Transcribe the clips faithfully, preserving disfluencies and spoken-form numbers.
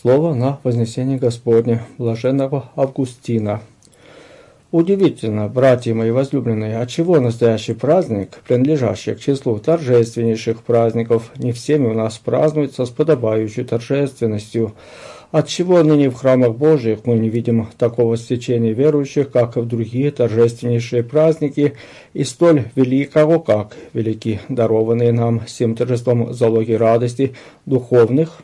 Слово на вознесение Господне, блаженного Августина. Удивительно, братья мои возлюбленные, отчего настоящий праздник, принадлежащий к числу торжественнейших праздников, не всеми у нас празднуется с подобающей торжественностью. Отчего ныне в храмах Божьих мы не видим такого стечения верующих, как и в другие торжественнейшие праздники, и столь великого, как велики дарованные нам всем торжеством залоги радости духовных?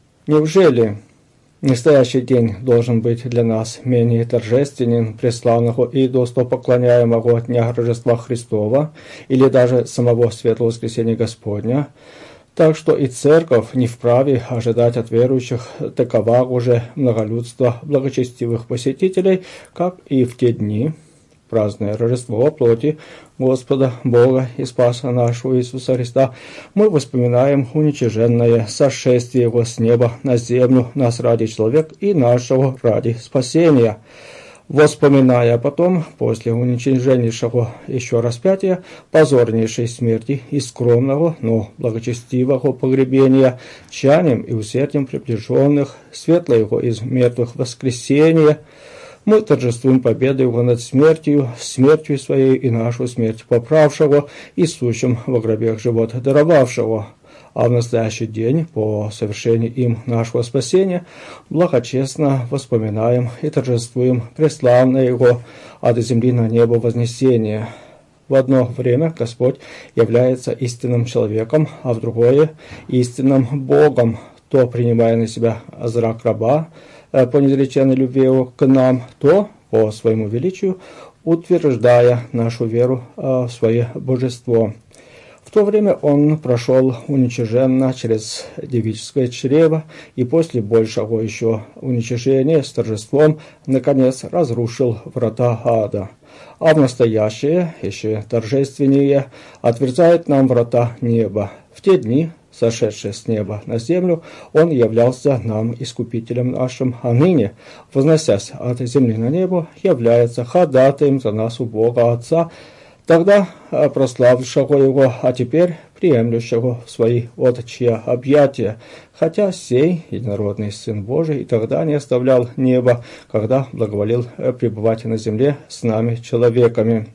Неужели настоящий день должен быть для нас менее торжественен преславного и достопоклоняемого Дня Рождества Христова или даже самого Светлого Воскресения Господня? Так что и церковь не вправе ожидать от верующих такового же многолюдства благочестивых посетителей, как и в те дни, празднуя Рождество плоти Господа Бога и Спаса нашего Иисуса Христа, мы воспоминаем уничиженное сошествие Его с неба на землю, нас ради человека и нашего ради спасения. Воспоминая потом, после уничиженнейшего еще распятия, позорнейшей смерти и скромного, но благочестивого погребения, тщанием и усердием приближенных, светлого из мертвых воскресения, мы торжествуем победу Его над смертью, смертью своей и нашу смерть поправшего и сущим во гробах живот даровавшего. А в настоящий день, по совершении им нашего спасения, благочестно воспоминаем и торжествуем преславное Его от земли на небо вознесение. В одно время Господь является истинным человеком, а в другое – истинным Богом, то принимая на себя зрак раба по неизреченной любви Его к нам, то по своему величию утверждая нашу веру в свое божество. В то время он прошел уничиженно через девическое чрево и после большего еще уничижения с торжеством наконец разрушил врата ада. А в настоящее, еще торжественнее, отверзает нам врата неба. В те дни, сошедшие с неба на землю, он являлся нам искупителем нашим, а ныне, возносясь от земли на небо, является ходатаем за нас у Бога Отца, тогда прославившего Его, а теперь приемлющего в свои отчья объятия, хотя сей единородный Сын Божий и тогда не оставлял неба, когда благоволил пребывать на земле с нами, человеками.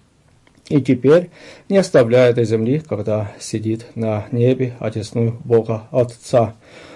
И теперь не оставляет этой земли, когда сидит на небе, одесную Бога Отца.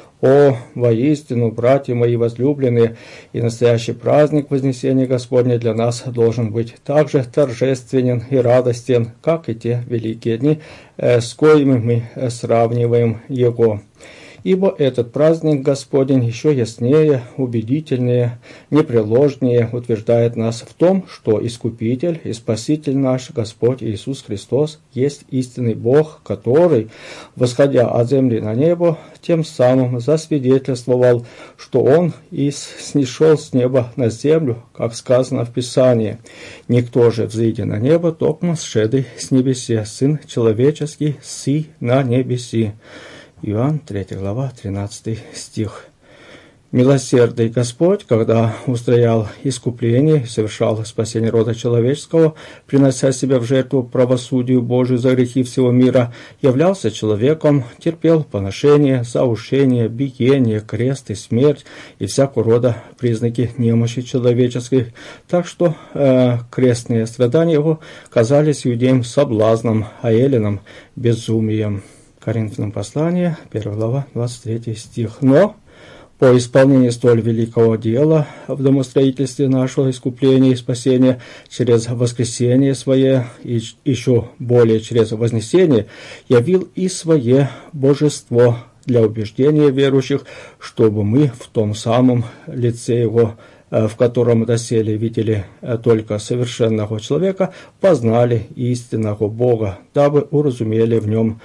О, воистину, братья мои возлюбленные, и настоящий праздник Вознесения Господня для нас должен быть так же торжественен и радостен, как и те великие дни, с коими мы сравниваем его. Ибо этот праздник Господень еще яснее, убедительнее, непреложнее утверждает нас в том, что Искупитель и Спаситель наш Господь Иисус Христос есть истинный Бог, который, восходя от земли на небо, тем самым засвидетельствовал, что Он и снишел с неба на землю, как сказано в Писании. Никто же, взойдя на небо, токмо сшедый с небесе, Сын человеческий, си на небеси. Иоанн, третья глава, тринадцатый стих. Милосердный Господь, когда устроял искупление, совершал спасение рода человеческого, принося себя в жертву правосудию Божию за грехи всего мира, являлся человеком, терпел поношение, заушение, биение, крест и смерть и всякого рода признаки немощи человеческой, так что э, крестные страдания его казались иудеям соблазном, а эллинам безумием. Коринфянам послание, первая глава, двадцать третий стих. Но по исполнении столь великого дела в домостроительстве нашего искупления и спасения через воскресение свое и еще более через вознесение явил и свое божество для убеждения верующих, чтобы мы в том самом лице Его, в котором доселе видели только совершенного человека, познали истинного Бога, дабы уразумели в нем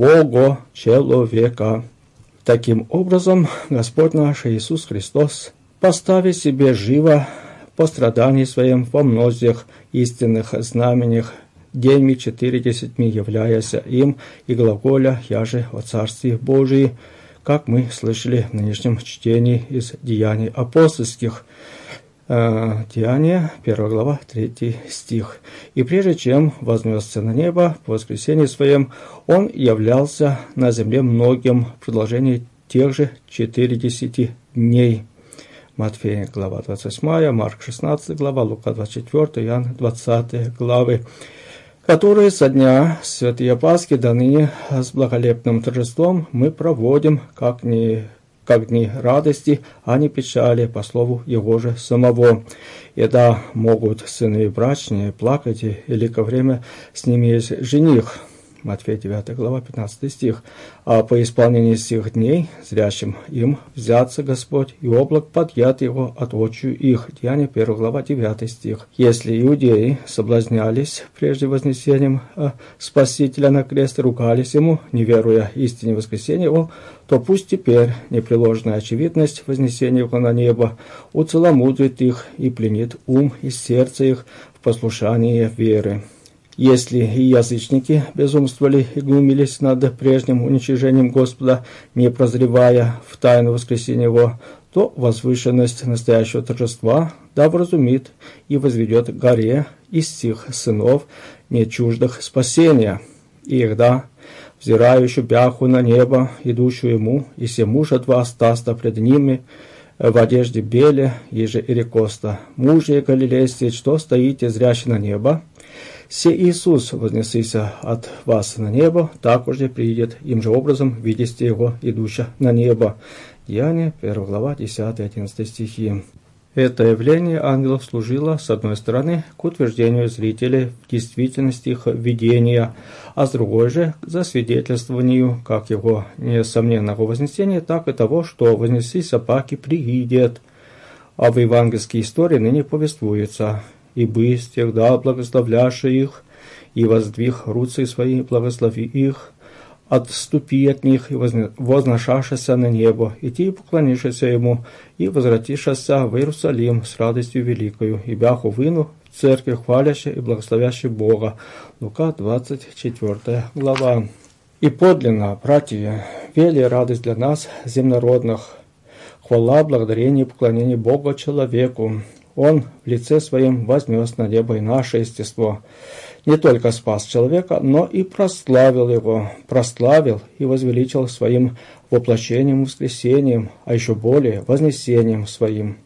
Бога-человека. Таким образом, Господь наш Иисус Христос, поставив себе живо по страдании своим во многих истинных знамениях, деньми четыридесятьми являясь им и глаголя «Я же о Царстве Божии», как мы слышали в нынешнем чтении из Деяний апостольских. Деяния, первая глава, третий стих. «И прежде чем вознесся на небо по воскресении своем, он являлся на земле многим в продолжении тех же четыридесяти дней». Матфея, глава двадцать восьмая, Марк, шестнадцатая глава, Лука, двадцать четвёртая, Иоанн, двадцатая главы, которые со дня Святые Пасхи до ныне с благолепным торжеством мы проводим, как не как дни радости, а не печали, по слову Его же самого. И да, могут сыны брачные плакать, или ко время с ними есть жених. Матфея, девятая глава, пятнадцатый стих. А по исполнении сих дней зрящим им взяться Господь, и облак подъят его от очию их. Деяния, первая глава, девятый стих. Если иудеи соблазнялись прежде вознесением а, Спасителя на крест и ругались ему, не веруя истине воскресения его, то пусть теперь непреложная очевидность вознесения его на небо уцеломудрит их и пленит ум и сердце их в послушании веры. Если и язычники безумствовали и глумились над прежним уничижением Господа, не прозревая в тайну воскресения Его, то возвышенность настоящего торжества да вразумит и возведет горе из сих сынов, не чуждых спасения. И тогда, взирающую бяху на небо, идущую ему, и се мужа два стаста пред ними, в одежде беле, еже и рекоста, мужи галилейские, что стоите зрящи на небо, се Иисус вознесися от вас на небо, також же приидет им же образом, видите его, идущего на небо. Деяния, первая глава, десятый-одиннадцатый стихи. Это явление ангелов служило, с одной стороны, к утверждению зрителей в действительности их видения, а с другой же, к засвидетельствованию как его несомненного вознесения, так и того, что вознесися паки приидет. А в евангельской истории ныне повествуется: «И бысть тогда благословляши их, и воздвиг руцы свои, благослови их, отступи от них, и возношашися на небо, и ти поклонишься ему, и возвратишься в Иерусалим с радостью великою, и бяху выну в церкви хваляще и благословяще Бога». Лука, двадцать четвёртая глава. «И подлинно, братья, вели радость для нас, земнородных, хвала, благодарение и поклонение Бога человеку. Он в лице своем вознес на небо и наше естество. Не только спас человека, но и прославил его, прославил и возвеличил своим воплощением и воскресением, а еще более вознесением своим.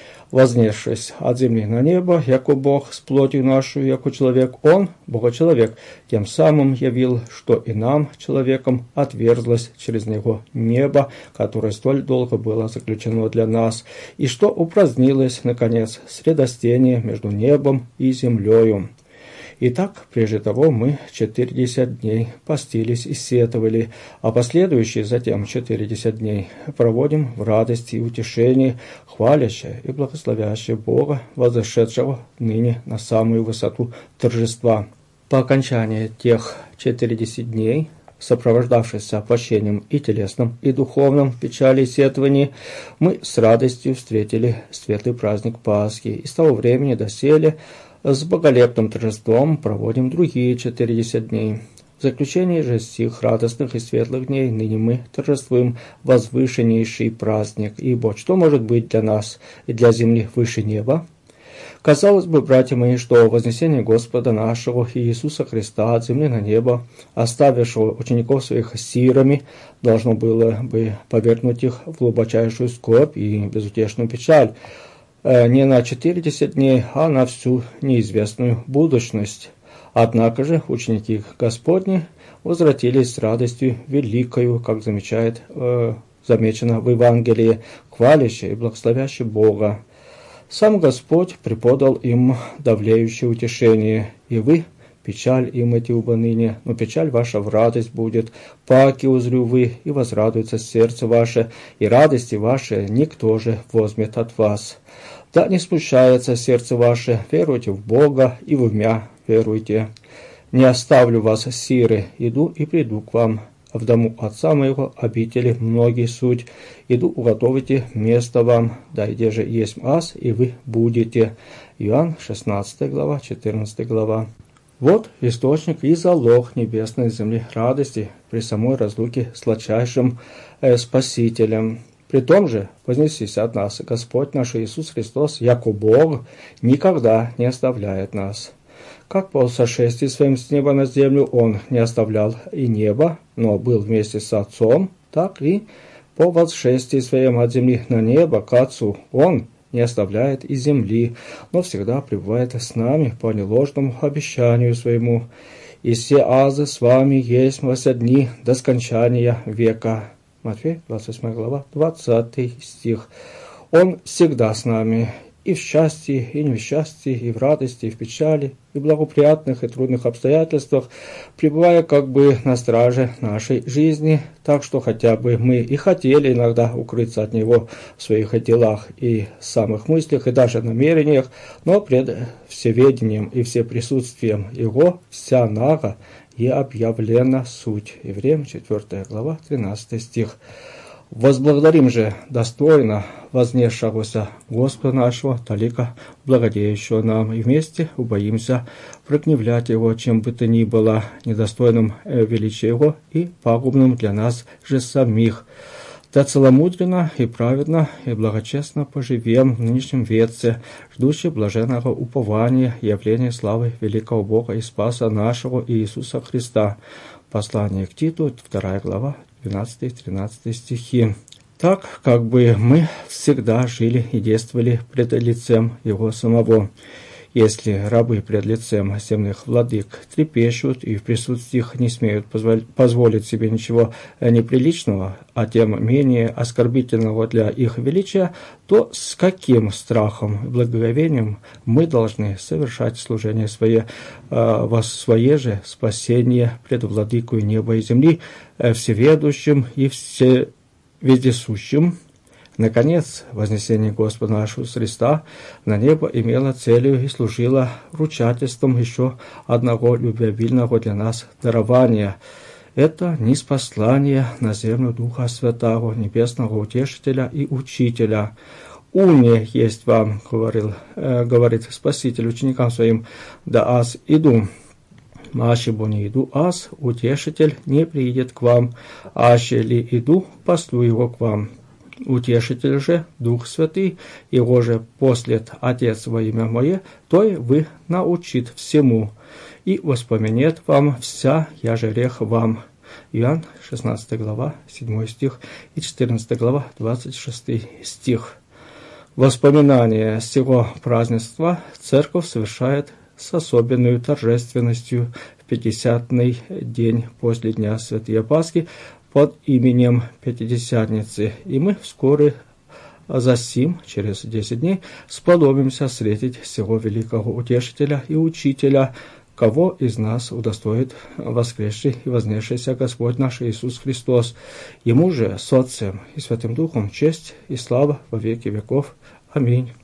Вознесшись от земли на небо, яко Бог с плотью нашу, яко человек, Он, Бога-человек, тем самым явил, что и нам, человеком, отверзлось через Него небо, которое столь долго было заключено для нас, и что упразднилось, наконец, средостение между небом и землею. Итак, прежде того мы четырьдесят дней постились и сетовали, а последующие затем четырьдесят дней проводим в радости и утешении, хвалящее и благословящее Бога, возошедшего ныне на самую высоту торжества. По окончании тех четыридесяти дней, сопровождавшихся оплощением и телесным, и духовным в печали и сетовании, мы с радостью встретили светлый праздник Пасхи, и с того времени доселе с боголепным торжеством проводим другие четырьдесят дней. В заключении же сих радостных и светлых дней ныне мы торжествуем возвышеннейший праздник, ибо что может быть для нас и для земли выше неба? Казалось бы, братья мои, что вознесение Господа нашего Иисуса Христа от земли на небо, оставившего учеников своих сирами, должно было бы повергнуть их в глубочайшую скорбь и безутешную печаль, не на четырьдесят дней, а на всю неизвестную будущность. Однако же ученики Господни возвратились с радостью великою, как замечает, э, замечено в Евангелии, хваляще и благословяще Бога. Сам Господь преподал им давлеющее утешение, и вы печаль им эти оба ныне, но печаль ваша в радость будет, паки узрю вы, и возрадуется сердце ваше, и радости ваши никто же возьмет от вас. Да не смущается сердце ваше, веруйте в Бога, и в меня веруйте. Не оставлю вас сиры, иду и приду к вам. В дому отца моего обители многие суть, иду уготовите место вам, да где же есть ас, и вы будете. Иоанн, шестнадцатая глава, четырнадцатая глава. Вот источник и залог небесной земли радости при самой разлуке с сладчайшим э, Спасителем. При том же вознесись от нас Господь наш Иисус Христос, яко Бог, никогда не оставляет нас. Как по сошествии своим с неба на землю Он не оставлял и небо, но был вместе с Отцом, так и по восшествии своем от земли на небо к Отцу Он не оставляет и земли, но всегда пребывает с нами по неложному обещанию своему. И все азы с вами есть во все дни до скончания века». Матфея, двадцать восьмая глава, двадцатый стих. Он всегда с нами, и в счастье, и не в счастье, и в радости, и в печали, и в благоприятных и трудных обстоятельствах, пребывая как бы на страже нашей жизни, так что хотя бы мы и хотели иногда укрыться от Него в своих делах и самых мыслях, и даже намерениях, но пред всеведением и всеприсутствием Его вся нага и объявлена суть. Евреям, четвёртая глава, тринадцатый стих. «Возблагодарим же достойно вознесшегося Господа нашего, талика благодеющего нам, и вместе убоимся прогневлять Его, чем бы то ни было недостойным величия Его и пагубным для нас же самих. Да целомудренно и праведно и благочестно поживем в нынешнем веце, ждущие блаженного упования и явления славы великого Бога и Спаса нашего Иисуса Христа». Послание к Титу, вторая глава, двенадцатый-тринадцатый стихи. Так, как бы мы всегда жили и действовали пред лицем Его самого. Если рабы пред лицем земных владык трепещут и в присутствии их не смеют позволить себе ничего неприличного, а тем менее оскорбительного для их величия, то с каким страхом и благоговением мы должны совершать служение свое, во свое же спасение пред владыкою неба и земли, всеведущим и всевездесущим. Наконец, вознесение Господа нашего Христа на небо имело целью и служило вручательством еще одного любвеобильного для нас дарования. Это ниспослание на землю Духа Святого, Небесного Утешителя и Учителя. «Уне есть вам, — говорил, э, говорит Спаситель ученикам своим, — да аз иду. Аще бо не иду аз, Утешитель не приидет к вам, аще ли иду, послу его к вам. Утешитель же, Дух Святый, Его же послет Отец во имя Мое, то и вы научит всему, и воспомянет вам вся яже рех вам». Иоанн, шестнадцатая глава, седьмой стих, и четырнадцатая глава, двадцать шестой стих. Воспоминание сего празднества Церковь совершает с особенной торжественностью в пятидесятый день после Дня Святой Пасхи под именем Пятидесятницы, и мы вскоре засим, через десять дней, сподобимся встретить сего великого Утешителя и Учителя, кого из нас удостоит воскресший и вознесшийся Господь наш Иисус Христос. Ему же с Отцем и Святым Духом честь и слава во веки веков. Аминь.